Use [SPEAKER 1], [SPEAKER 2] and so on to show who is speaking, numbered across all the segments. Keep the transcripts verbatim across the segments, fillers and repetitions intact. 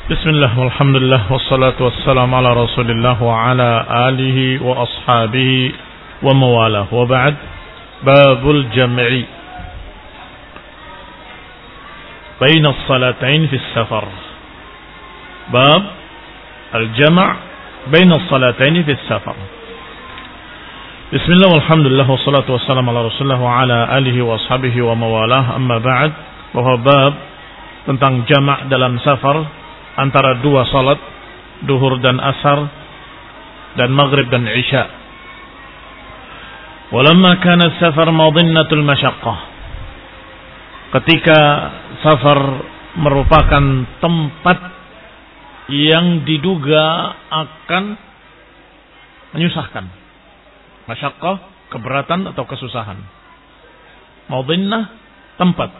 [SPEAKER 1] Bismillah, walhamdulillah, wassalatu wassalamu ala rasulillah wa ala alihi wa ashabihi wa mawalah. Wa ba'd, babul jam'i baina as-salatain fi as-safar. Bab al-jam' baina as-salatain fi as-safar. Bismillah, walhamdulillah, wassalatu wassalamu ala rasulillah wa ala alihi wa ashabihi wa mawalah. Amma ba'd, bahwa bab tentang jama' dalam safar antara dua salat, duhur dan asar, dan maghrib dan isya. Walamma kana safar madinnatul masyaqqah, ketika safar merupakan tempat yang diduga akan menyusahkan, masyaqqah, keberatan atau kesusahan. Madinnah, tempat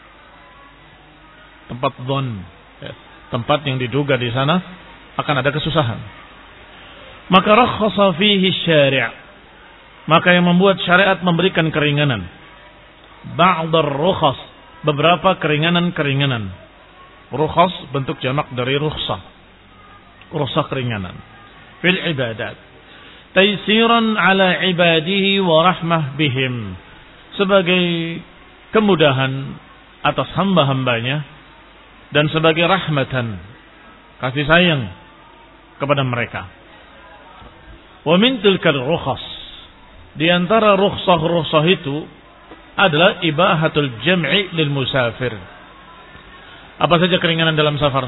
[SPEAKER 1] tempat dhon, tempat yang diduga di sana akan ada kesusahan. Maka rakhasa fihi syari', maka yang membuat syariat memberikan keringanan. Ba'dar rukhas, beberapa keringanan-keringanan. Rukhas bentuk jamak dari rukhsah. Rukhsah keringanan fil ibadat. Taysiran ala ibadihi wa rahmah bihim, sebagai kemudahan atas hamba-hambanya dan sebagai rahmatan, kasih sayang kepada mereka. Wa min tilkal rukhas, di antara rukhsah-rukhsah itu adalah ibahatul jam'i lil musafir. Apa saja keringanan dalam safar?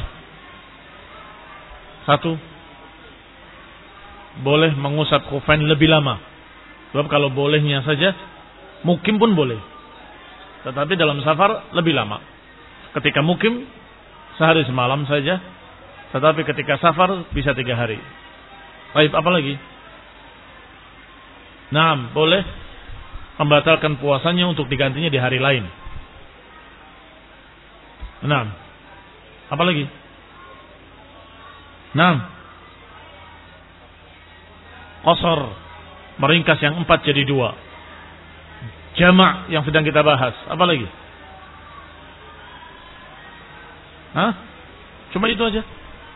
[SPEAKER 1] Satu, boleh mengusap khufain lebih lama. Sebab kalau bolehnya saja, mukim pun boleh. Tetapi dalam safar lebih lama. Ketika mukim sehari semalam saja, tetapi ketika safar bisa tiga hari. Baik, apa lagi? Naam, boleh membatalkan puasanya untuk digantinya di hari lain. Naam, apa lagi? Naam, qasar, meringkas yang empat jadi dua. Jama' yang sedang kita bahas. Apa lagi? Hah? Cuma itu aja.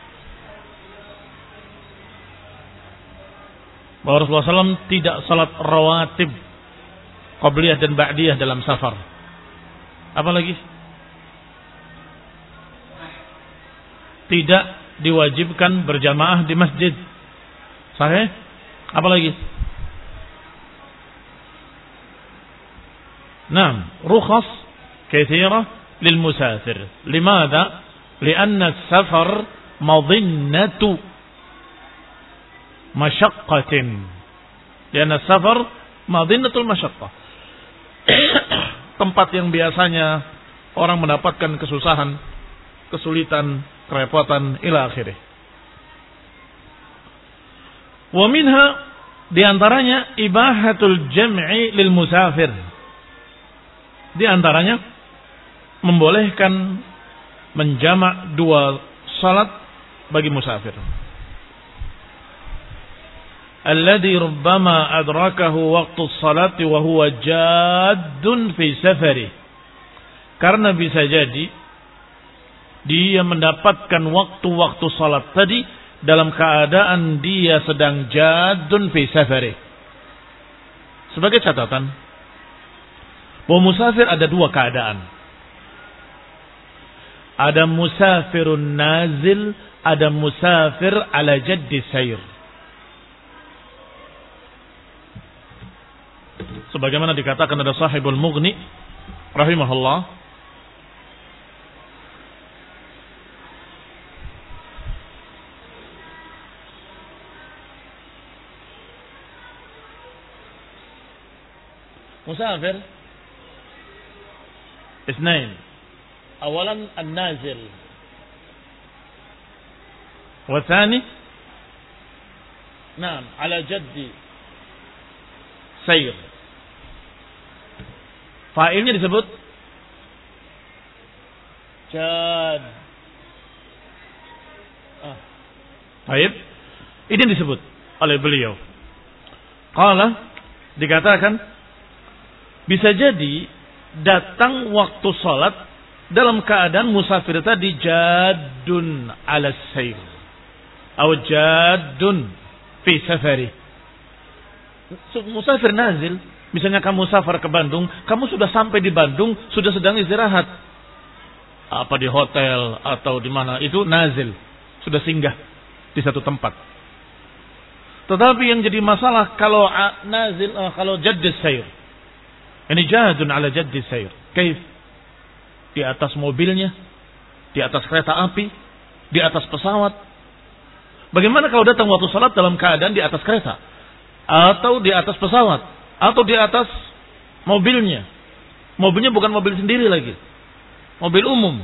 [SPEAKER 1] Bahwa Rasulullah shallallahu alaihi wasallam tidak salat rawatib, qabliyah dan ba'diyah dalam safar. Apa lagi? Tidak diwajibkan berjamaah di masjid. Sahih? Apa lagi? Naam, rukhas katsirah lil musafir. Limadha? لأن السفر مظنة مشقة لأن السفر مظنة المشقة tempat yang biasanya orang mendapatkan kesusahan, kesulitan, kerepotan ila akhirih. Wa minha, di antaranya ibahatul jam'i lil musafir, di antaranya membolehkan menjamak dua salat bagi musafir. Alladhi rubbama adrakahu waqtu salati wa huwa jaddun fi safari. Karena bisa jadi dia mendapatkan waktu-waktu salat tadi dalam keadaan dia sedang jaddun fi safari. Sebagai catatan, bahwa musafir ada dua keadaan. Ada musafirun nazil, ada musafir ala jaddi sayr. Sebagaimana dikatakan ada sahibul Mughni rahimahullah, musafir isnain. أولا النازل، والثاني نعم على جد سير. Fa'ilnya disebut jad. Ah. Baik. Ini disebut oleh beliau. Qala, dikatakan bisa jadi datang waktu salat dalam keadaan musafir tadi jadun ala sayr atau jadun fi safari. Musafir nazil, misalnya kamu safar ke Bandung, kamu sudah sampai di Bandung, sudah sedang istirahat. Apa di hotel atau di mana, itu nazil, sudah singgah di satu tempat. Tetapi yang jadi masalah kalau nazil, kalau jaddis sayr. Ini jadun ala jaddis sayr. Kaif? Di atas mobilnya, di atas kereta api, di atas pesawat. Bagaimana kalau datang waktu salat dalam keadaan di atas kereta, atau di atas pesawat, atau di atas mobilnya? Mobilnya bukan mobil sendiri lagi, mobil umum.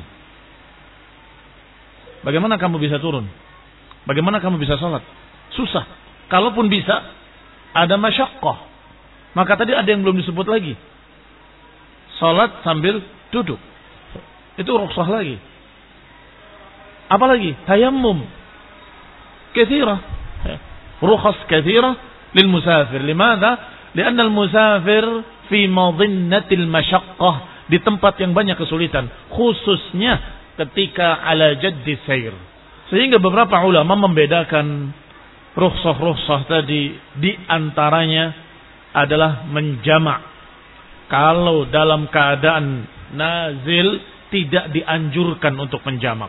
[SPEAKER 1] Bagaimana kamu bisa turun? Bagaimana kamu bisa salat? Susah. Kalaupun bisa, ada masyaqqah. Maka tadi ada yang belum disebut lagi. Salat sambil duduk. Itu rukhsah lagi. Apalagi tayammum. Katsira. Rukhas katsira lil musafir. Limadha? Lianna al musafir fi madinnatil masyaqqah, di tempat yang banyak kesulitan, khususnya ketika ala jaddi sayr. Sehingga beberapa ulama membedakan rukhsah-rukhsah tadi, di antaranya adalah menjamak. Kalau dalam keadaan nazil tidak dianjurkan untuk menjamak.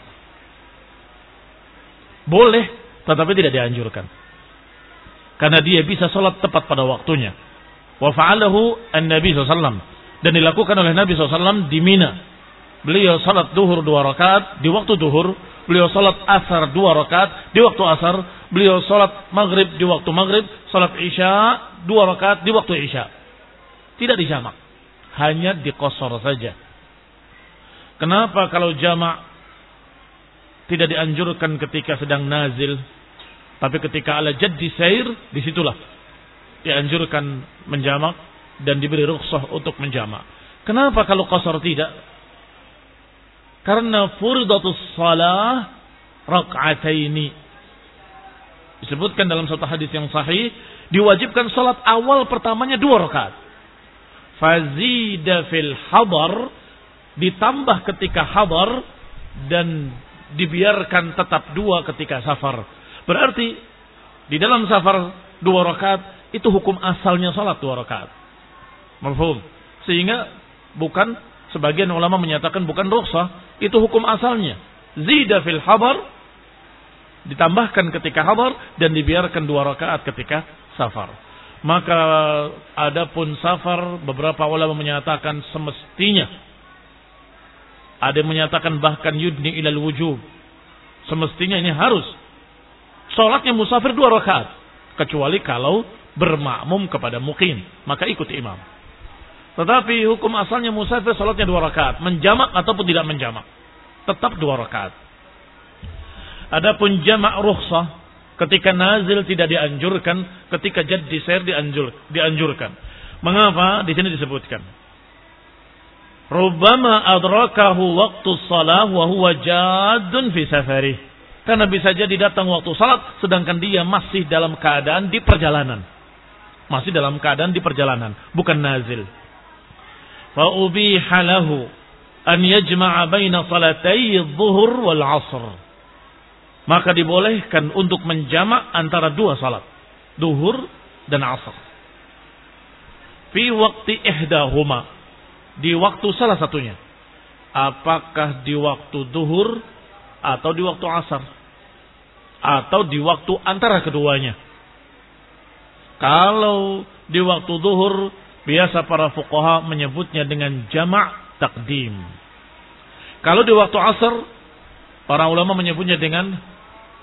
[SPEAKER 1] Boleh, tetapi tidak dianjurkan. Karena dia bisa sholat tepat pada waktunya. Wa fa'alahu an-Nabi sallallahu alaihi wasallam. Dan dilakukan oleh Nabi sallallahu alaihi wasallam di Mina. Beliau sholat duhur dua rakaat di waktu duhur. Beliau sholat asar dua rakaat di waktu asar. Beliau sholat maghrib di waktu maghrib. Sholat isya dua rakaat di waktu isya. Tidak dijamak. Hanya diqashar saja. Kenapa kalau jamak tidak dianjurkan ketika sedang nazil, tapi ketika ala jaddi sayr, disitulah dianjurkan menjamak dan diberi rukhsah untuk menjamak. Kenapa kalau qashar tidak? Karena furidatus shalah rak'ataini. Disebutkan dalam satu hadis yang sahih, diwajibkan salat awal pertamanya dua rakaat. Fazida fil hadar, ditambah ketika hadar, dan dibiarkan tetap dua ketika safar. Berarti di dalam safar dua rakaat itu hukum asalnya salat dua rakaat. Mafhum? Sehingga bukan, sebagian ulama menyatakan bukan rukhsah, itu hukum asalnya. Zida fil hadar, ditambahkan ketika hadar dan dibiarkan dua rakaat ketika safar. Maka adapun safar, beberapa ulama menyatakan semestinya, ada yang menyatakan bahkan yudni ilal wujub, semestinya ini harus salatnya musafir dua rakaat, kecuali kalau bermakmum kepada muqim, maka ikut imam. Tetapi hukum asalnya musafir salatnya dua rakaat, menjamak ataupun tidak menjamak, tetap dua rakaat. Adapun jamak rukhsah, ketika nazil tidak dianjurkan, ketika jaddi sayr dianjur, dianjurkan. Mengapa? Di sini disebutkan, rubbama adrakahu waqtu shalah wa huwa jadun fi safarih. Karena bisa jadi datang waktu salat sedangkan dia masih dalam keadaan di perjalanan. Masih dalam keadaan di perjalanan, bukan nazil. Fa ubiha lahu an yajma'a baina salatay adh-dhuhr wal 'ashr. Maka dibolehkan untuk menjamak antara dua salat, duhur dan asar. Fi waqti ihdahuma, di waktu salah satunya. Apakah di waktu duhur atau di waktu asar, atau di waktu antara keduanya? Kalau di waktu duhur, biasa para fuqaha menyebutnya dengan jamak takdim. Kalau di waktu asar, para ulama menyebutnya dengan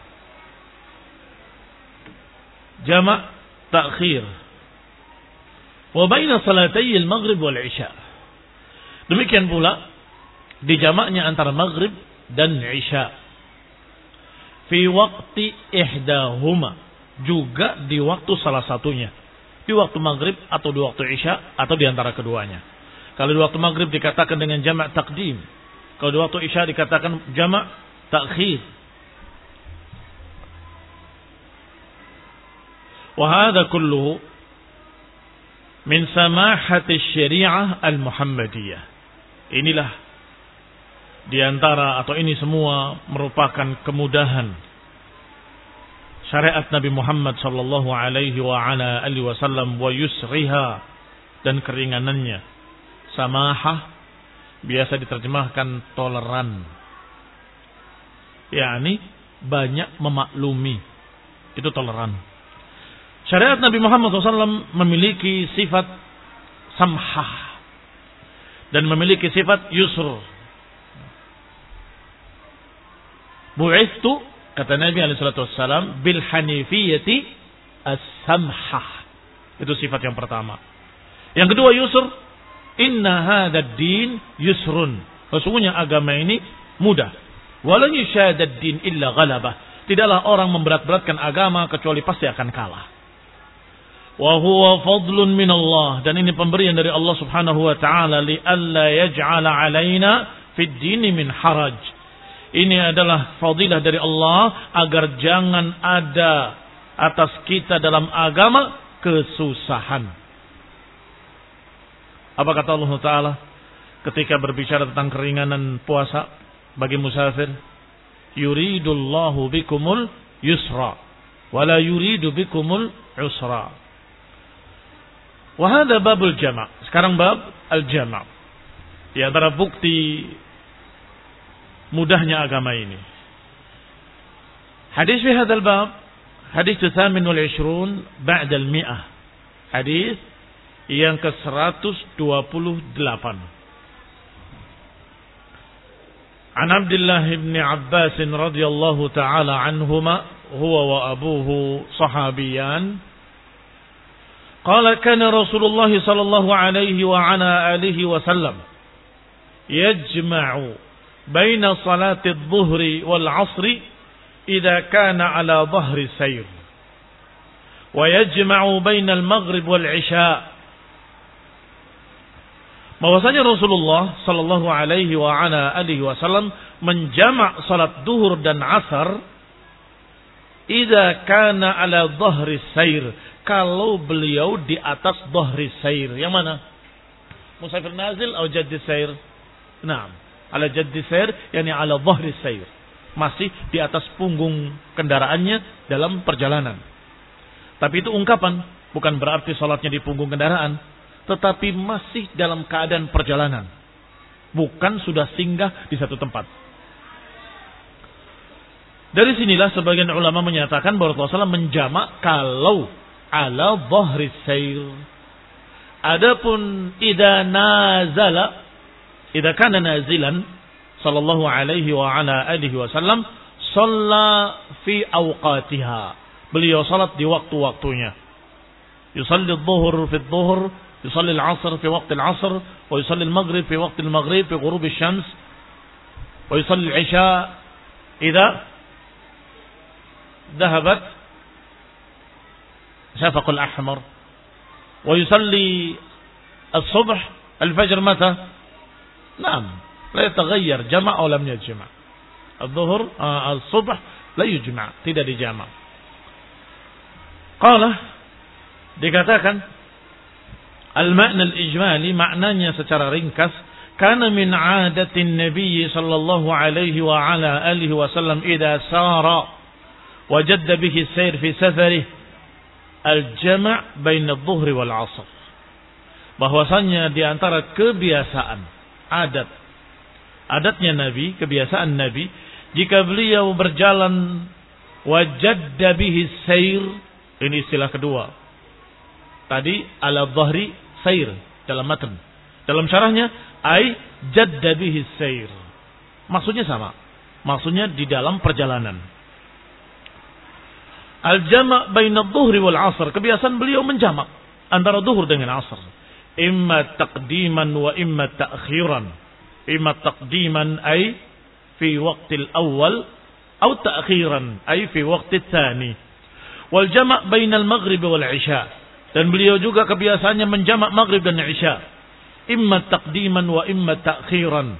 [SPEAKER 1] jamak takhir. Wa baina salatay al-maghrib wal isya. Demikian pula di jamaknya antara maghrib dan isya. Fi waqti ihdahuma, juga di waktu salah satunya. Di waktu maghrib atau di waktu isya atau di antara keduanya. Kalau di waktu maghrib dikatakan dengan jamak takdim. Kalau di waktu isya dikatakan jamak takhir. وهذا كله من سماحة الشريعة المحمدية. Inilah di antara atau ini semua merupakan kemudahan syariat Nabi Muhammad sallallahu alaihi wa ala alihi wasallam wa yusriha, dan keringanannya. Samahah biasa diterjemahkan toleran, yakni banyak memaklumi, itu toleran. Syariat Nabi Muhammad sallallahu alaihi wasallam memiliki sifat samhah dan memiliki sifat yusr. Bu'ithu, kata Nabi alaihi salatu wassalam, bil hanifiyati as-samhah. Itu sifat yang pertama. Yang kedua yusr, inna hadzal din yusrun. Sesungguhnya agama ini mudah. Walan yushadad din illa ghalabah. Tidaklah orang memberat-beratkan agama kecuali pasti akan kalah. Wa huwa fadlun min Allah, dan ini pemberian dari Allah Subhanahu wa taala li alla yaj'ala 'alaina fid dini min haraj. Ini adalah fadilah dari Allah agar jangan ada atas kita dalam agama kesusahan. Apa kata Allah Ta'ala ketika berbicara tentang keringanan puasa bagi musafir? Yuridullahu bikumul yusra wala yuridu bikumul usra. Wahada babul jama'. Sekarang bab al-jama'. Di antara bukti mudahnya agama ini. Hadis fi hadzal bab, hadis tsamin wal ishrun ba'da al-mi'ah. Hadis yang ke seratus dua puluh delapan. An Abdullah bin Abbas radhiyallahu taala anhuma, huwa wa abuhu sahabiyan. Qala kana Rasulullah sallallahu alaihi wa ala alihi wasallam yajma'u baina salati adh-dhuhri wal 'ashri idza kana 'ala dhahri sayr wa yajma'u baina al-maghrib wal 'isha. Bahwasanya Rasulullah sallallahu alaihi wa ala alihi wasallam menjamak salat duhur dan asar idza kana 'ala dhahri sayr, kalau beliau di atas dhahri sayr. Yang mana? Musafir nazil atau jaddi sayr? Naam, ala jaddi sayr, yakni ala dhahri sayr. Masih di atas punggung kendaraannya dalam perjalanan. Tapi itu ungkapan, bukan berarti salatnya di punggung kendaraan, tetapi masih dalam keadaan perjalanan. Bukan sudah singgah di satu tempat. Dari sinilah sebagian ulama menyatakan bahwa Rasulullah shallallahu alaihi wasallam menjamak kalau ala dhahri sayr. Adapun idza nazala, idza kana nazilan sallallahu alaihi wa ala alihi wasallam shalla fi awqatiha. Beliau salat di waktu-waktunya. Yusalli adh-dhuhr fi adh-dhuhr, yusalli al-'asr fi waqt al-'asr, wa yusalli al-maghrib fi waqt al-maghrib fi ghurub asy-syams, wa yusalli al-'isha idza dhahabat شفق الأحمر, ويصلي الصبح الفجر متى؟ نعم لا يتغير, جمع أو لم يجمع. الظهر آه الصبح لا يجمع, tidak dijama'. Qala, dikatakan al-ma'na al-ijmali, maknanya secara ringkas, kana min 'adatin nabiy sallallahu alaihi wa ala alihi wasallam idza sara wajadda bihi sayr fi safarihi al-jama' bain adh-dhuhri wal 'ashr. Bahwasanya di antara kebiasaan, adat adatnya Nabi, kebiasaan Nabi, jika beliau berjalan wajadda bihi sayr, ini istilah kedua. Tadi ala dhahri sayr dalam matan. Dalam syarahnya ai jadda bihi sayr. Maksudnya sama. Maksudnya di dalam perjalanan. Al-jama' baina adh-dhuhri wal 'ashr, kebiasaan beliau menjamak antara duhur dengan asar. Imma taqdiman wa imma ta'khiran. Imma taqdiman ay fi waqtil awal, atau ta'khiran ay fi waqtil tsani. Wal jama' baina al-maghrib wal 'isha, dan beliau juga kebiasaannya menjamak maghrib dan isya. Imma taqdiman wa imma ta'khiran.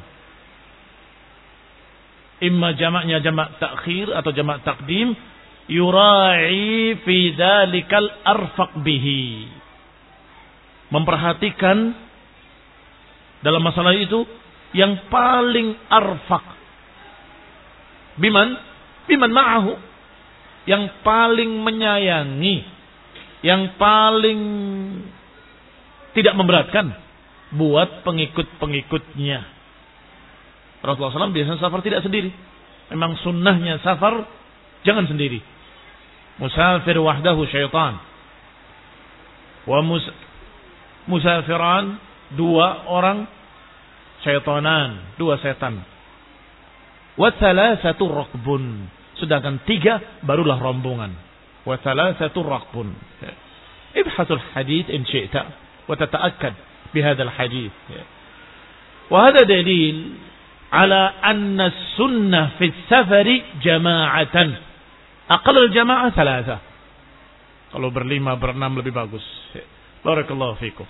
[SPEAKER 1] Imma jamaknya jamak ta'khir atau jamak taqdim. Yura'i fi dzalikal arfaq bihi, memperhatikan dalam masalah itu yang paling arfaq. Biman? Biman ma'ahu. Yang paling menyayangi. Yang paling tidak memberatkan buat pengikut-pengikutnya. Rasulullah shallallahu alaihi wasallam biasanya safar tidak sendiri. Memang sunnahnya safar jangan sendiri. Musafir wahdahu syaitan. Wa mus musafiran, dua orang syaitanan, dua setan. Wa thalathatu raqbun, sedangkan tiga barulah rombongan. Wa thalathatu raqbun. Ibhasul hadits in syi'ta wa tata'akkad bihadzal hadits. Wa hadha dalil ala anna sunnah fi safari jama'atan. Aqall al-jama'ah thalatha. Kalau berlima berenam lebih bagus. Barakallahu fikum.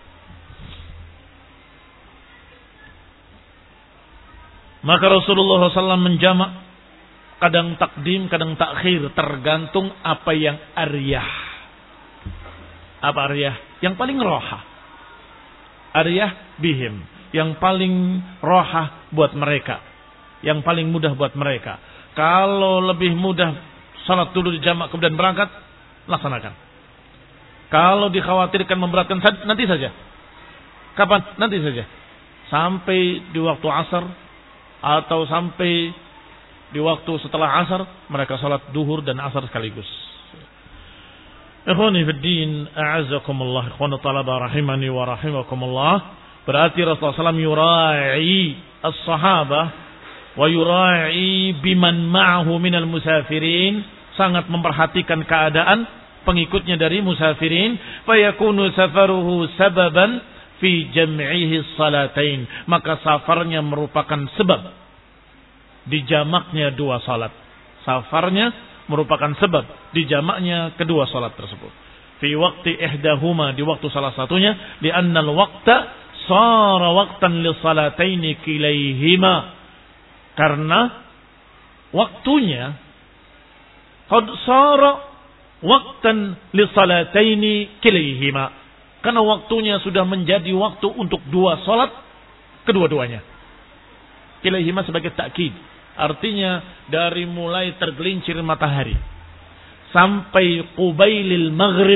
[SPEAKER 1] Maka Rasulullah shallallahu alaihi wasallam menjamak, kadang takdim, kadang takhir, tergantung apa yang aryah. Apa aryah? Yang paling roha. Aryah bihim, yang paling roha buat mereka, yang paling mudah buat mereka. Kalau lebih mudah salat dulu di jamak kemudian berangkat, laksanakan. Kalau dikhawatirkan memberatkan, nanti saja. Kapan? Nanti saja. Sampai di waktu asar atau sampai di waktu setelah asar mereka salat duhur dan asar sekaligus. Ikhwani fid din, a'azzakumullah, ikhwani talaba rahimani wa rahimakumullah. Berarti Rasulullah shallallahu alaihi wasallam yura'i as-sahabah wa yura'i biman ma'ahu minal musafirin, sangat memperhatikan keadaan pengikutnya dari musafirin. Fayakunu safaruhu sababan fi jam'ihi salatain, maka safarnya merupakan sebab dijamaknya dua salat. Safarnya merupakan sebab dijamaknya kedua salat tersebut. Fi waqti ihdahuma, di waktu salah satunya, li anna al-waqta sara waqtan li salataini kilaihima, karena waktunya qad sara waqtan li salataini kilaihima, karena waktunya sudah menjadi waktu untuk dua salat kedua-duanya. Kilaihima sebagai takkid, artinya dari mulai tergelincir matahari sampai qubailil maghrib,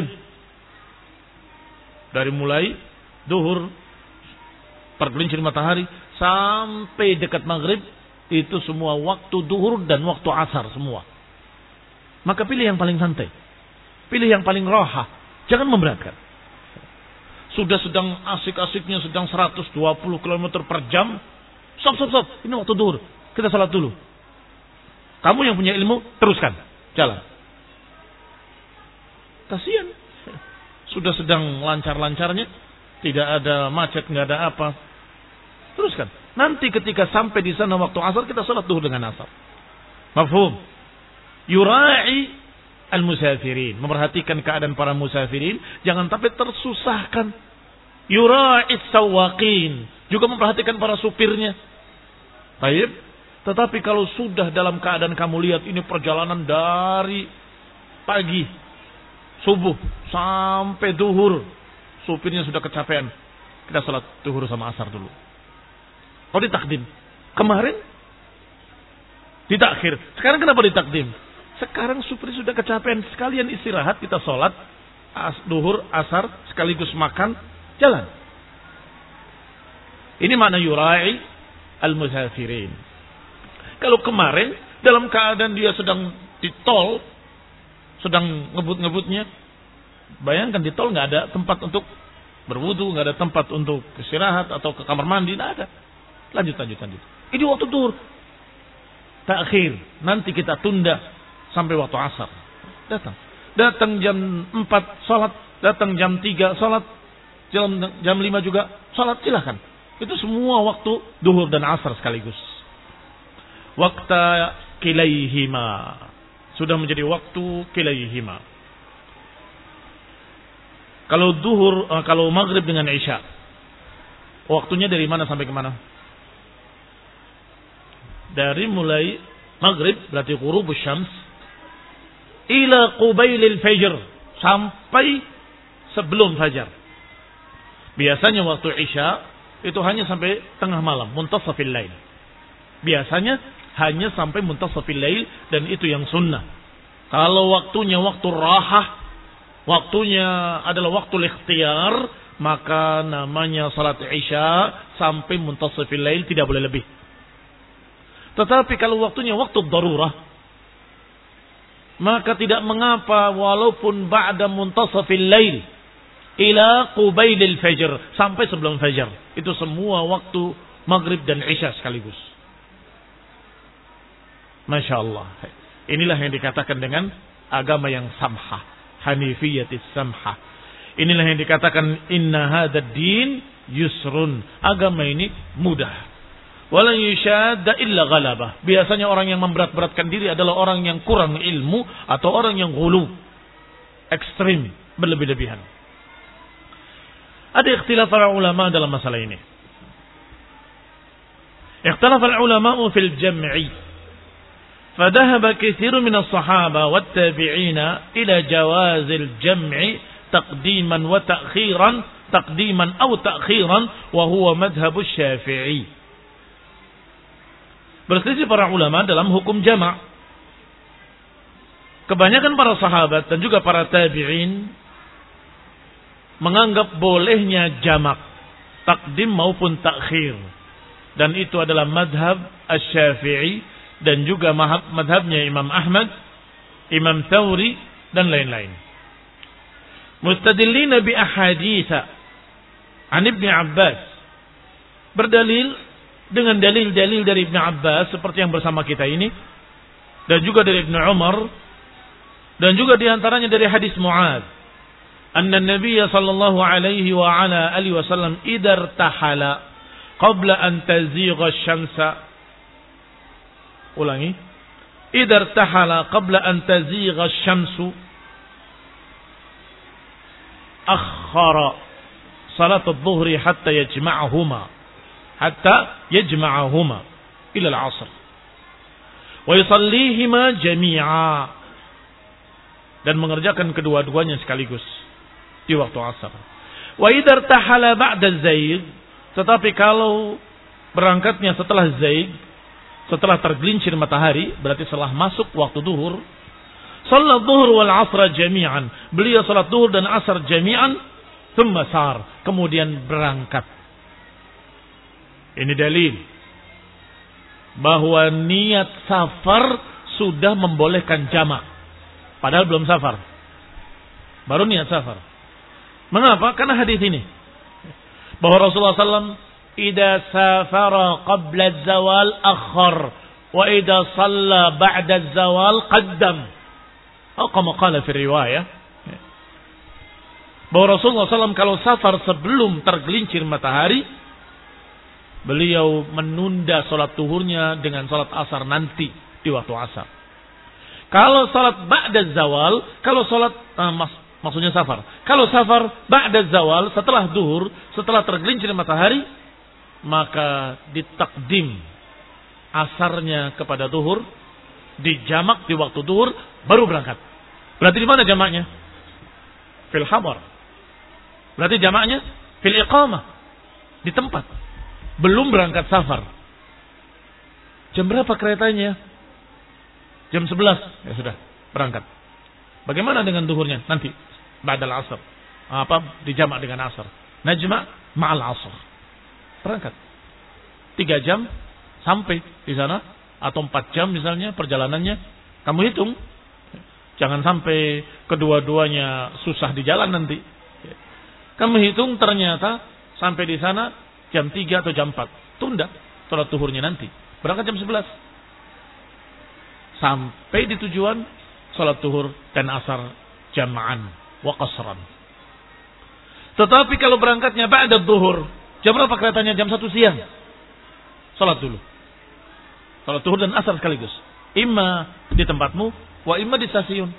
[SPEAKER 1] dari mulai duhur tergelincir matahari sampai dekat maghrib, itu semua waktu duhur dan waktu asar semua. Maka pilih yang paling santai, pilih yang paling roha, jangan memberatkan. Sudah sedang asik-asiknya, sedang seratus dua puluh kilometer per jam, stop, stop, stop, ini waktu duhur, kita salat dulu. Kamu yang punya ilmu, teruskan, jalan. Kasihan, sudah sedang lancar-lancarnya, tidak ada macet, nggak ada apa, teruskan. Nanti ketika sampai di sana waktu asar, kita salat duhur dengan asar. Mafhum? Yura'i al-musafirin, memperhatikan keadaan para musafirin, jangan sampai tersusahkan. Yura'is sawaqin, juga memperhatikan para supirnya. Baik, tetapi kalau sudah dalam keadaan kamu lihat ini perjalanan dari pagi subuh sampai duhur, supirnya sudah kecapean, kita salat duhur sama asar dulu. Oh, ditakdim. Kemarin ditakhir, sekarang kenapa ditakdim? Sekarang supir sudah kecapean, sekalian istirahat, kita sholat as, duhur, asar, sekaligus makan, jalan. Ini makna yura'i al-musafirin. Kalau kemarin dalam keadaan dia sedang di tol, sedang ngebut-ngebutnya, bayangkan di tol nggak ada tempat untuk berwudu, nggak ada tempat untuk istirahat atau ke kamar mandi, nggak ada. Lanjut, lanjut, lanjut. Ini waktu duhur, takhir, nanti kita tunda sampai waktu asar. Datang. Datang jam empat salat, datang jam tiga salat, jam jam lima juga salat, silakan. Itu semua waktu duhur dan asar sekaligus. Waktu kilaihima, sudah menjadi waktu kilaihima. Kalau duhur, kalau maghrib dengan isya, waktunya dari mana sampai ke mana? Dari mulai maghrib, berarti ghurubus syams, ila qubailil fajr, sampai sebelum fajar. Biasanya waktu isya itu hanya sampai tengah malam, muntasafil lail. Biasanya hanya sampai muntasafil lail dan itu yang sunnah. Kalau waktunya waktu rahah, waktunya adalah waktu ikhtiyar, maka namanya salat Isya sampai muntasafil lail, tidak boleh lebih. Tetapi kalau waktunya waktu darurah, maka tidak mengapa walaupun ba'da muntasafil lail ila qubailil fajr, sampai sebelum fajar. Itu semua waktu maghrib dan isya sekaligus. Masya Allah. Inilah yang dikatakan dengan agama yang samhah, hanifiyatis samhah. Inilah yang dikatakan inna hadzal din yusrun. Agama ini mudah. Wala yushadda illa ghalabah. Biasanya orang yang memberat-beratkan diri adalah orang yang kurang ilmu atau orang yang ghulu, ekstrim, berlebih-lebihan. Ada ikhtilaf para ulama dalam masalah ini. Ikhtilaf al-ulama fil jam'i. Fadhahaba katsirun min as-sahaba wat tabi'ina ila jawazil jam'i taqdiman wa ta'khiran, taqdiman aw ta'khiran, wa huwa madhhab asy-Syafi'i. Berselisih para ulama dalam hukum jama'. Kebanyakan para sahabat dan juga para tabi'in menganggap bolehnya jamak, takdim maupun takhir. Dan itu adalah madhab asy-Syafi'i dan juga madhabnya Imam Ahmad, Imam Thawri dan lain-lain. Mustadillina bi ahaditsa an Ibnu Abbas. Berdalil dengan dalil-dalil dari Ibnu Abbas seperti yang bersama kita ini, dan juga dari Ibnu Umar, dan juga diantaranya dari hadis Mu'adz, anna Nabiy sallallahu alaihi wa ala alihi wasallam idza tahala qabla an tazigha asy-syamsa. Ulangi. Idza tahala qabla an tazigha asy-syamsu akhara salat adh-dhuhri hatta yajma'ahuma hatta yajma'ahuma ila al-'asr wa yusallihima jami'a, dan mengerjakan kedua-duanya sekaligus di waktu asar. Wa idza tahala ba'da zaid, tetapi kalau berangkatnya setelah zaid, setelah tergelincir matahari, berarti setelah masuk waktu duhur, salat duhur wal 'asr jami'an, beliau salat duhur dan asar jami'an, thumma sar, kemudian berangkat. Ini dalil bahwa niat safar sudah membolehkan jamak. Padahal belum safar, baru niat safar. Mengapa? Karena hadis ini bahwa Rasulullah sallallahu alaihi wasallam idza safara qabla az-zawal akhar wa idza shalla ba'da az-zawal qaddam. Atau kama qala fi riwayah, bahwa Rasulullah sallallahu alaihi wasallam kalau safar sebelum tergelincir matahari, beliau menunda salat zuhurnya dengan salat asar nanti di waktu asar. Kalau salat ba'da zawal, kalau salat uh, mas, maksudnya safar. Kalau safar ba'da zawal, setelah zuhur, setelah tergelincir matahari, maka ditakdim asarnya kepada zuhur, dijamak di waktu zuhur, baru berangkat. Berarti di mana jamaknya? Fil hamar. Berarti jamaknya fil iqamah, di tempat. Belum berangkat safar. Jam berapa keretanya? Jam sebelas. Ya sudah, berangkat. Bagaimana dengan duhurnya? Nanti, ba'dal asr. Apa? Dijamak dengan asar. Najma' ma'al asr. Berangkat. Tiga jam sampai di sana. Atau empat jam misalnya perjalanannya. Kamu hitung. Jangan sampai kedua-duanya susah di jalan nanti. Kamu hitung ternyata sampai di sana jam tiga atau jam empat. Tunda salat zuhurnya nanti. Berangkat jam sebelas. Sampai di tujuan salat zuhur dan asar jama'an wa qasran. Tetapi kalau berangkatnya ba'da zuhur, jam berapa keretanya? Jam satu siang. Salat dulu. Salat zuhur dan asar sekaligus. Imma di tempatmu wa imma di stasiun.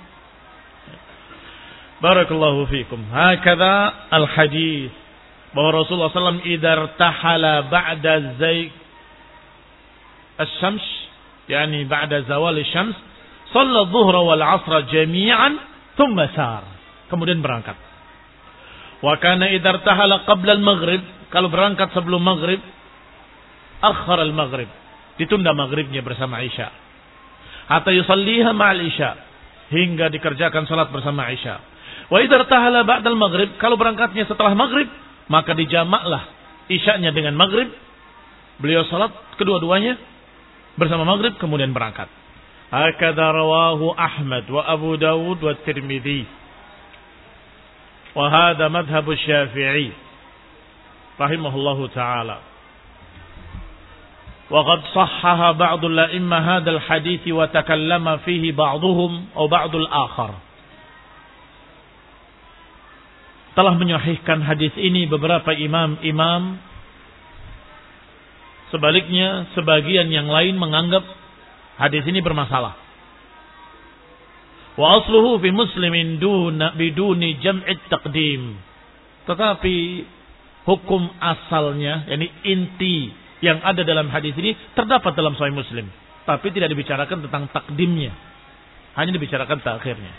[SPEAKER 1] Barakallahu fikum. Hakadha al-hadis. Bahwa Rasulullah sallallahu alaihi wasallam idza tahala ba'da zayg asy-syams, yani ba'da zawal asy-syams, shalla adh-dhuhra wal 'ashra jami'an thumma sar. Kemudian berangkat. Wa kana idza tahala qabla al-maghrib, kalau berangkat sebelum maghrib, akhar al-maghrib, ditunda maghribnya bersama Isya. Hatta yusalliha ma'al Isya, hingga dikerjakan salat bersama Isya. Wa idza irtahala ba'dal maghrib, kalau berangkatnya setelah maghrib, maka dijamaklah Isyanya dengan maghrib. Beliau salat kedua-duanya bersama maghrib kemudian berangkat. Hakadha rawahu Ahmad wa Abu Dawud wa Tirmidzi. Wa hadha madhhab Syafi'i rahimahullahu taala. Wa qad sahhaha ba'd al-a'imma hadha al-hadits wa takallama fihi ba'dhum aw ba'd al-akhar. Telah menyahihkan hadis ini beberapa imam-imam. Sebaliknya, sebagian yang lain menganggap hadis ini bermasalah. Wa asluhu fi Muslimin duna biduni jam'i taqdim. Tetapi hukum asalnya, yakni inti yang ada dalam hadis ini terdapat dalam Sahih Muslim, tapi tidak dibicarakan tentang takdimnya, hanya dibicarakan takhirnya.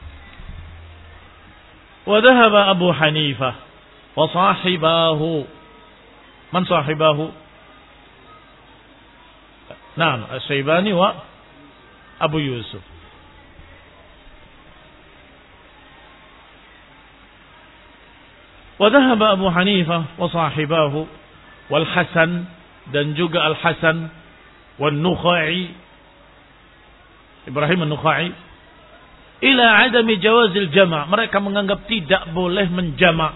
[SPEAKER 1] Wa dhahaba Abu Hanifah wa sahibahu. Man sahibahu? Naam, Asy-Syaibani wa Abu Yusuf. Wa dhahaba Abu Hanifah wa sahibahu wal Hasan, dan juga Al-Hasan wan Nukhai, Ibrahim an-Nukhai, ila adami jawazil jama'. Mereka menganggap tidak boleh menjama'.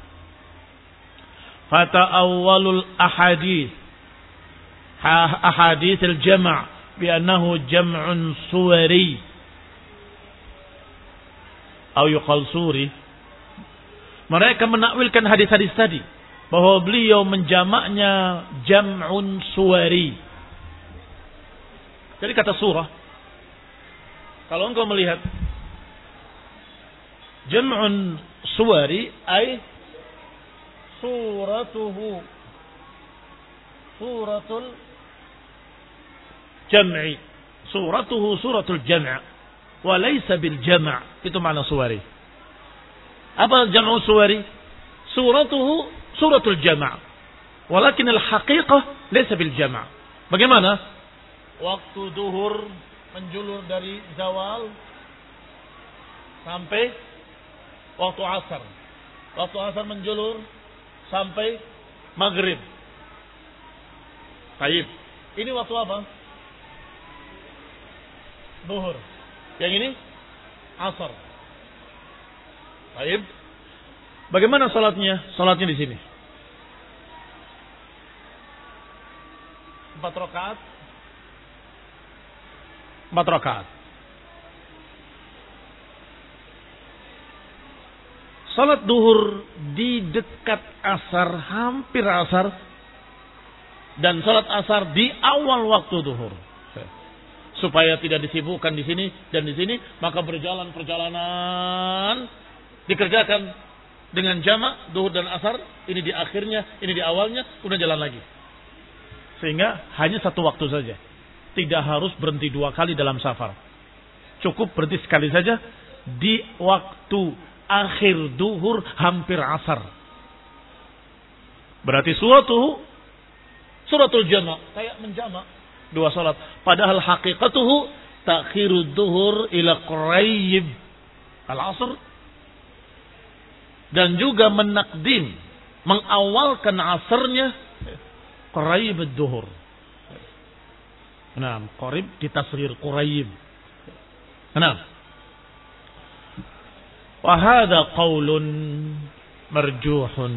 [SPEAKER 1] Fata awwalul ahadits ahadits al-jama' bi annahu jam'un suwari atau yuqal suri. Mereka menakwilkan hadis-hadis tadi bahwa beliau menjamaknya jam'un suwari. Jadi kata surah, kalau engkau melihat jam'un suwari ay suratuhu suratul jam'i, suratuhu suratul jam', wa laysa bil jam'. Itu makna suwari. Apa jam'u suwari? Suratuhu suratul jam', walakin al haqiqah laysa bil jam'. Bagaimana? Waktu duhur menjulur dari zawal sampai waktu asar. Waktu asar menjulur sampai maghrib. Baik. Ini waktu apa? Duhur. Yang ini asar. Baik. Bagaimana salatnya? Salatnya di sini. Empat rakaat. Empat rakaat. Salat duhur di dekat asar, hampir asar, dan salat asar di awal waktu duhur. Supaya tidak disibukkan di sini dan di sini, maka berjalan perjalanan dikerjakan dengan jamak duhur dan asar. Ini di akhirnya, ini di awalnya, kemudian jalan lagi. Sehingga hanya satu waktu saja. Tidak harus berhenti dua kali dalam safar. Cukup berhenti sekali saja di waktu akhir duhur hampir asar. Berarti suatu suratul jama', kayak menjama' dua salat. Padahal hakikatuhu takhirud duhur ila quraib al-asr, dan juga menakdim, mengawalkan asarnya quraib ad-duhur. Nah, qarib ditasghir quraib. Nah, wa hadha qaulun marjuhun.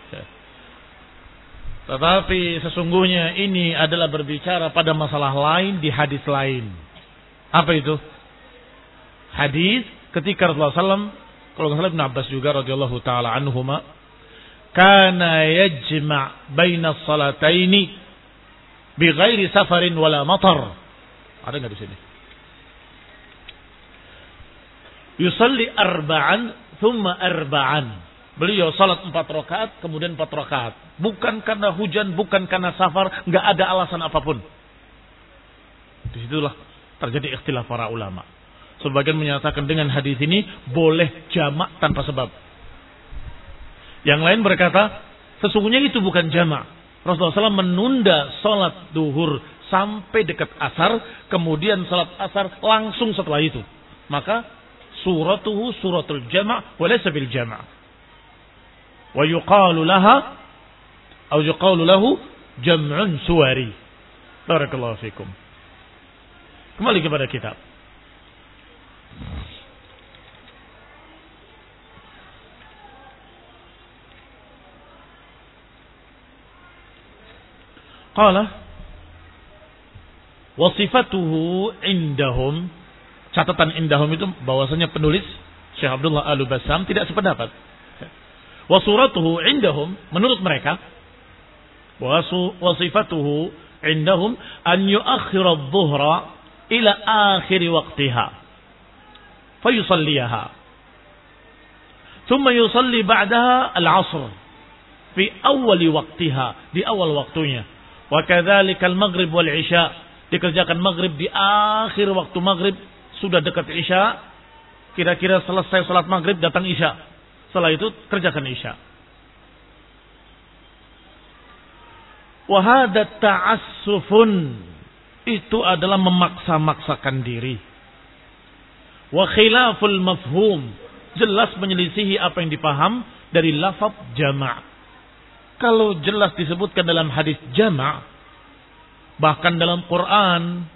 [SPEAKER 1] Tetapi sesungguhnya ini adalah berbicara pada masalah lain di hadis lain. Apa itu? Hadis ketika Rasulullah sallallahu alaihi wasallam, kalau nggak salah Ibn Abbas juga radhiyallahu taala anhuma, kana yajma' baina salataini bighairi safarin wala matar. Ada nggak di sini? Yusalli arba'an thumma arba'an. Beliau salat empat rakaat, kemudian empat rakaat. Bukan karena hujan, bukan karena safar, nggak ada alasan apapun. Disitulah terjadi ikhtilaf para ulama. Sebagian menyatakan dengan hadis ini boleh jamak tanpa sebab. Yang lain berkata Sesungguhnya itu bukan jamak. Rasulullah shallallahu alaihi wasallam menunda sholat duhur sampai dekat asar, kemudian sholat asar langsung setelah itu. Maka suratuhu suratul jama' wa laysa bil jama'. Wa yuqalu laha atau yuqalu lahu jam'un suwari. Barakallahu fikum. Kembali kepada kitab. Qala wa sifatuhu indahum, catatan indahum itu bahwasanya penulis Syekh Abdullah Al-Bassam tidak sependapat. Wa suratuhu indahum, menurut mereka wa sifatuhu indahum an yuakhkhira adh-dhuhra ila akhir waqtiha fayusalliha thumma yusalli ba'daha al-'ashr fi awwal waqtiha, di awal waktunya. Wa kadzalika al-maghrib wal 'isya, dikerjakan maghrib di akhir waktu maghrib, sudah dekat isya, kira-kira selesai salat maghrib datang isya, setelah itu kerjakan isya. Wa hadza ta'assufun, itu adalah memaksa-maksakan diri. Wa khilaful mafhum, jelas menyelisihi apa yang dipaham dari lafaz jama'. Kalau jelas disebutkan dalam hadis jama', bahkan dalam Quran,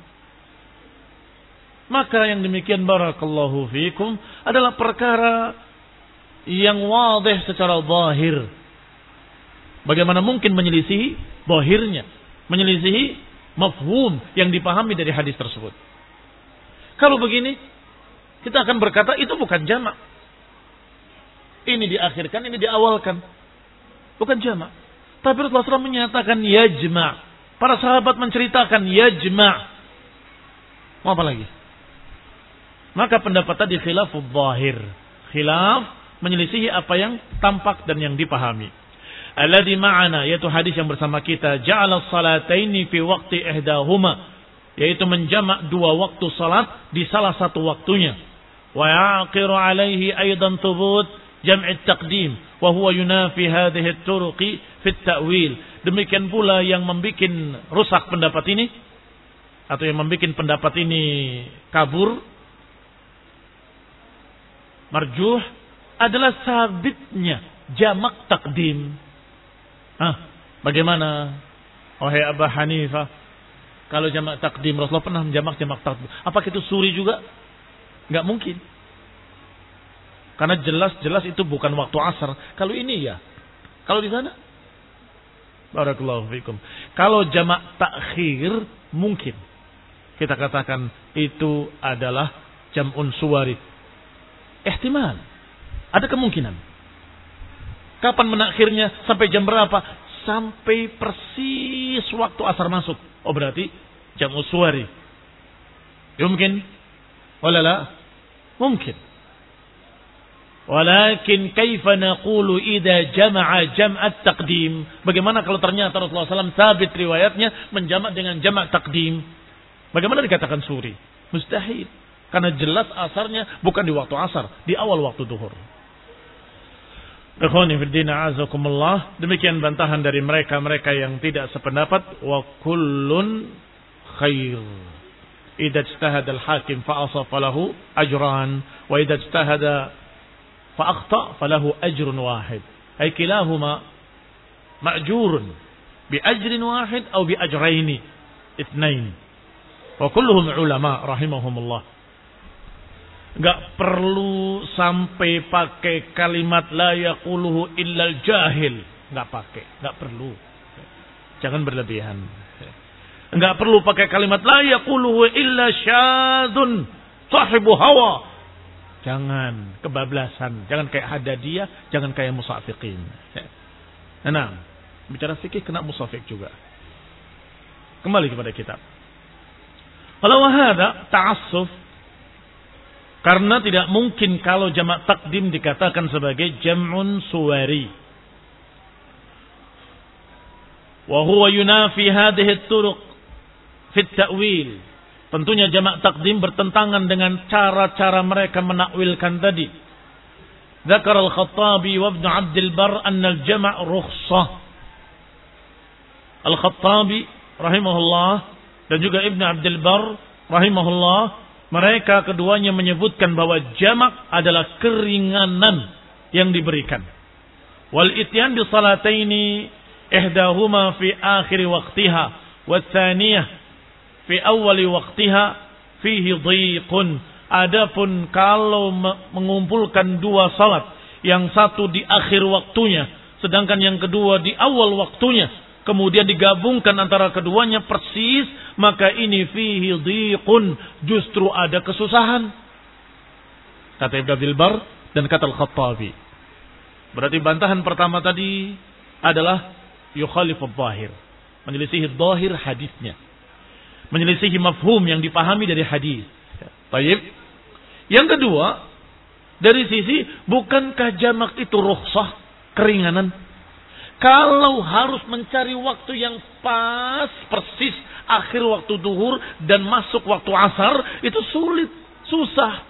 [SPEAKER 1] maka yang demikian barakallahu fikum adalah perkara yang wadih secara zahir. Bagaimana mungkin menyelisihi zahirnya, menyelisihi mafhum yang dipahami dari hadis tersebut? Kalau begini, kita akan berkata itu bukan jama'. Ini diakhirkan, ini diawalkan. Bukan jama'. Tapi Rasulullah shallallahu alaihi wasallam menyatakan yajma'. Para sahabat menceritakan yajma'. Mau apa lagi? Maka pendapat tadi khilaful zahir. Khilaf menyelisihi apa yang tampak dan yang dipahami. Alladhi ma'ana, yaitu hadis yang bersama kita, ja'ala salataini fi waqti ihdahuma, yaitu menjamak dua waktu salat di salah satu waktunya. Wa yaqiru alaihi aidan thubut jam'i taqdim wa huwa yunafi hadhihi at-turuqi fi at-ta'wil. Demikian pula yang membuat rusak pendapat ini, atau yang membuat pendapat ini kabur, marjuh, adalah sabitnya jamak takdim. Ah, bagaimana wahai Abu Hanifah, kalau jamak takdim Rasulullah pernah menjamak jamak takdim, apakah itu suri juga? Enggak mungkin. Karena jelas-jelas itu bukan waktu asar. Kalau ini ya. Kalau di sana, barakallahu fikum. Kalau jamak takhir mungkin kita katakan itu adalah jam'un suwari. Ihtimal. Ada kemungkinan. Kapan menakhirnya? Sampai jam berapa? Sampai persis waktu asar masuk. Oh berarti jam'un suwari. Mungkin? Wala la? Mungkin. Walakin kaifa naqulu idza jama'a jam'at taqdim? Bagaimana kalau ternyata Rasulullah shallallahu alaihi wasallam sabit riwayatnya menjamak dengan jamak takdim? Bagaimana dikatakan suri? Mustahil. Karena jelas asarnya bukan di waktu asar, di awal waktu duhur. Ikhwani fi din, a'azakumullah. Demikian bantahan dari mereka-mereka yang tidak sependapat. Wa kullun khair. Idza ijtahada al-hakim fa asafa lahu ajran, wa idza ijtahada fa akhta falahu ajrun wahid. Ay kilahuma ma'jurun bi ajrin wahid atau bi ajraini itsnain. Wa kulluhum ulama rahimahumullah. Enggak perlu sampai pakai kalimat la yaquluhu illal jahil, enggak pakai, enggak perlu. Jangan berlebihan. Enggak perlu pakai kalimat la yaquluhu illa syadzun sahibu hawa. Jangan kebablasan, jangan kayak Hadadiyah, jangan kayak musafiqin. Nah, bicara fikih kena musafik juga. Kembali kepada kitab. Kalau wahada ta'assuf, karena tidak mungkin kalau jamak takdim dikatakan sebagai jam'un suwari. Wa huwa yunafi hadhihi at-turuq fi at-ta'wil. Tentunya jamak takdim bertentangan dengan cara-cara mereka menakwilkan tadi. Dzakar al-Khattabi wa Ibnu Abdul Barr anna al-jama' rukhsah. Al-Khattabi rahimahullah dan juga Ibn Abdul Bar rahimahullah, mereka keduanya menyebutkan bahwa jamak adalah keringanan yang diberikan. Wal ityan bi salataini ihdahuma fi akhir waqtiha wa tsaniyah fi awwal waqtiha fihi dhiqun. Adapun kalau mengumpulkan dua salat, yang satu di akhir waktunya sedangkan yang kedua di awal waktunya, kemudian digabungkan antara keduanya persis, maka ini fihi dhiqun, justru ada kesusahan. Kata Ibn Abdul Bar dan kata Al-Khattabi. Berarti bantahan pertama tadi adalah yukhalifu adh-dhahir, menyelisihi dhahir hadisnya, menyelisihi mafhum yang dipahami dari hadis. Baik. Yang kedua, dari sisi bukankah jamak itu rukhsah, keringanan? Kalau harus mencari waktu yang pas, persis akhir waktu duhur dan masuk waktu asar, itu sulit, susah.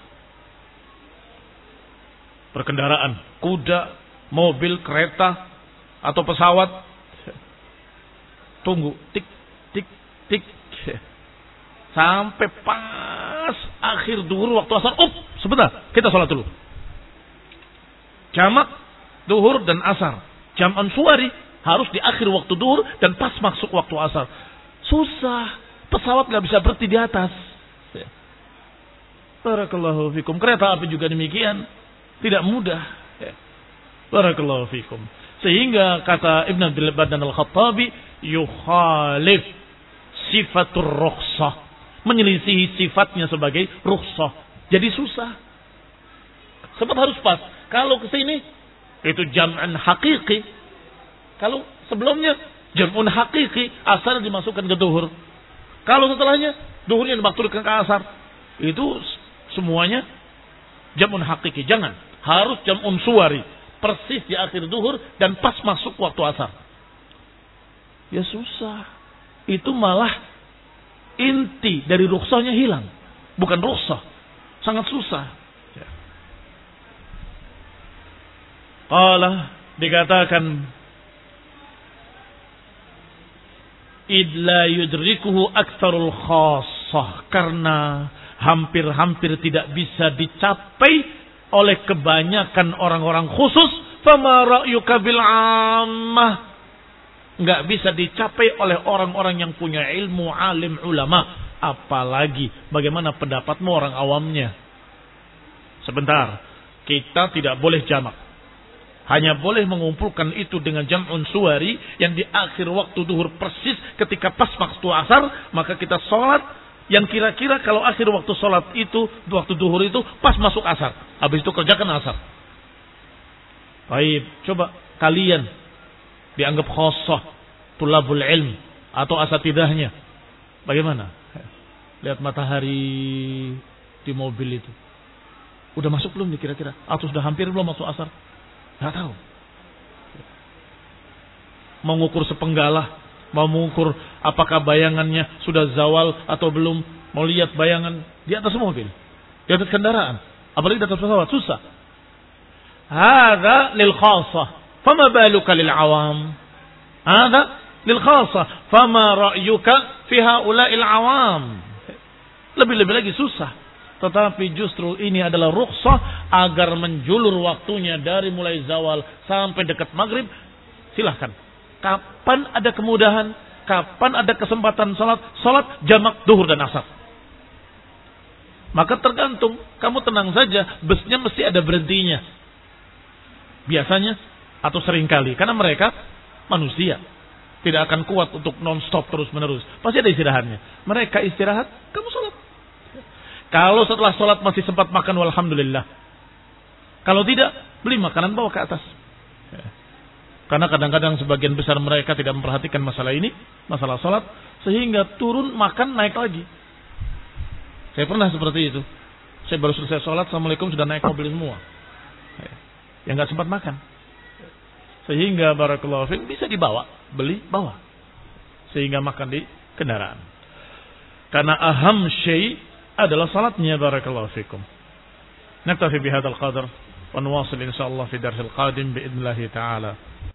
[SPEAKER 1] Perkendaraan, kuda, mobil, kereta, atau pesawat, tunggu, tik, tik, tik, sampai pas akhir duhur waktu asar, up, sebentar, kita sholat dulu. Jamak, duhur dan asar. Jam'an suwari harus di akhir waktu duhur dan pas masuk waktu asar. Susah. Pesawat nggak bisa berhenti di atas. Barakallahu fikum. Kereta api juga demikian. Tidak mudah. Barakallahu fikum. Sehingga kata Ibn Abdul Bar dan Al-Khattabi, yukhalif sifatur rukhsah. Menyelisihi sifatnya sebagai rukhsah. Jadi susah. Sebab harus pas. Kalau ke sini itu jam'an hakiki. Kalau sebelumnya jam'un hakiki, asar dimasukkan ke duhur. Kalau setelahnya duhurnya dimakturkan ke asar. Itu semuanya jam'un hakiki. Jangan, harus jam'un suwari, persis di akhir duhur dan pas masuk waktu asar. Ya susah. Itu malah inti dari rukhsahnya hilang. Bukan rukhsah. Sangat susah. Qala, dikatakan idla yudrikuhu aktsarul khassah, karena hampir-hampir tidak bisa dicapai oleh kebanyakan orang-orang khusus. Fama ra'yuka bil 'ammah, enggak bisa dicapai oleh orang-orang yang punya ilmu, alim, ulama. Apalagi bagaimana pendapatmu orang awamnya? Sebentar, kita tidak boleh jamak. Hanya boleh mengumpulkan itu dengan jam'un suwari yang di akhir waktu duhur persis ketika pas waktu asar, maka kita sholat yang kira-kira kalau akhir waktu sholat itu, waktu duhur itu pas masuk asar. Habis itu kerjakan asar. Baik, coba kalian dianggap khosoh, tulabul ilm atau asatidahnya. Bagaimana? Lihat matahari di mobil itu. Udah masuk belum nih kira-kira? Atau sudah hampir belum masuk asar? Nggak tahu. Mengukur sepenggalah, mau mengukur apakah bayangannya sudah zawal atau belum, mau lihat bayangan di atas mobil, di atas kendaraan, apalagi di atas pesawat, susah. Hadza lil khassah, fama baluka lil awam? Hadza lil khassah, fama ra'yuka fi haula'il awam? Lebih-lebih lagi susah. Tetapi justru ini adalah rukhsah agar menjulur waktunya dari mulai zawal sampai dekat maghrib. Silahkan. Kapan ada kemudahan, kapan ada kesempatan salat, salat jamak duhur dan asar. Maka tergantung, kamu tenang saja, busnya mesti ada berhentinya. Biasanya atau seringkali, karena mereka manusia tidak akan kuat untuk non-stop terus-menerus. Pasti ada istirahatnya. Mereka istirahat, kamu salat. Kalau setelah sholat masih sempat makan, walhamdulillah. Kalau tidak, beli makanan bawa ke atas. Karena kadang-kadang sebagian besar mereka tidak memperhatikan masalah ini, masalah sholat, sehingga turun makan naik lagi. Saya pernah seperti itu. Saya baru selesai sholat, assalamualaikum, sudah naik mobil semua. Yang nggak sempat makan. Sehingga barakallahu fiikum bisa dibawa, beli, bawa. Sehingga makan di kendaraan. Karena aham syai' adalah salatnya, barakallahu fikum. Naktafi bihadzal qadar wa nuwasil insyaallah fi darsil qadim biidznillah taala.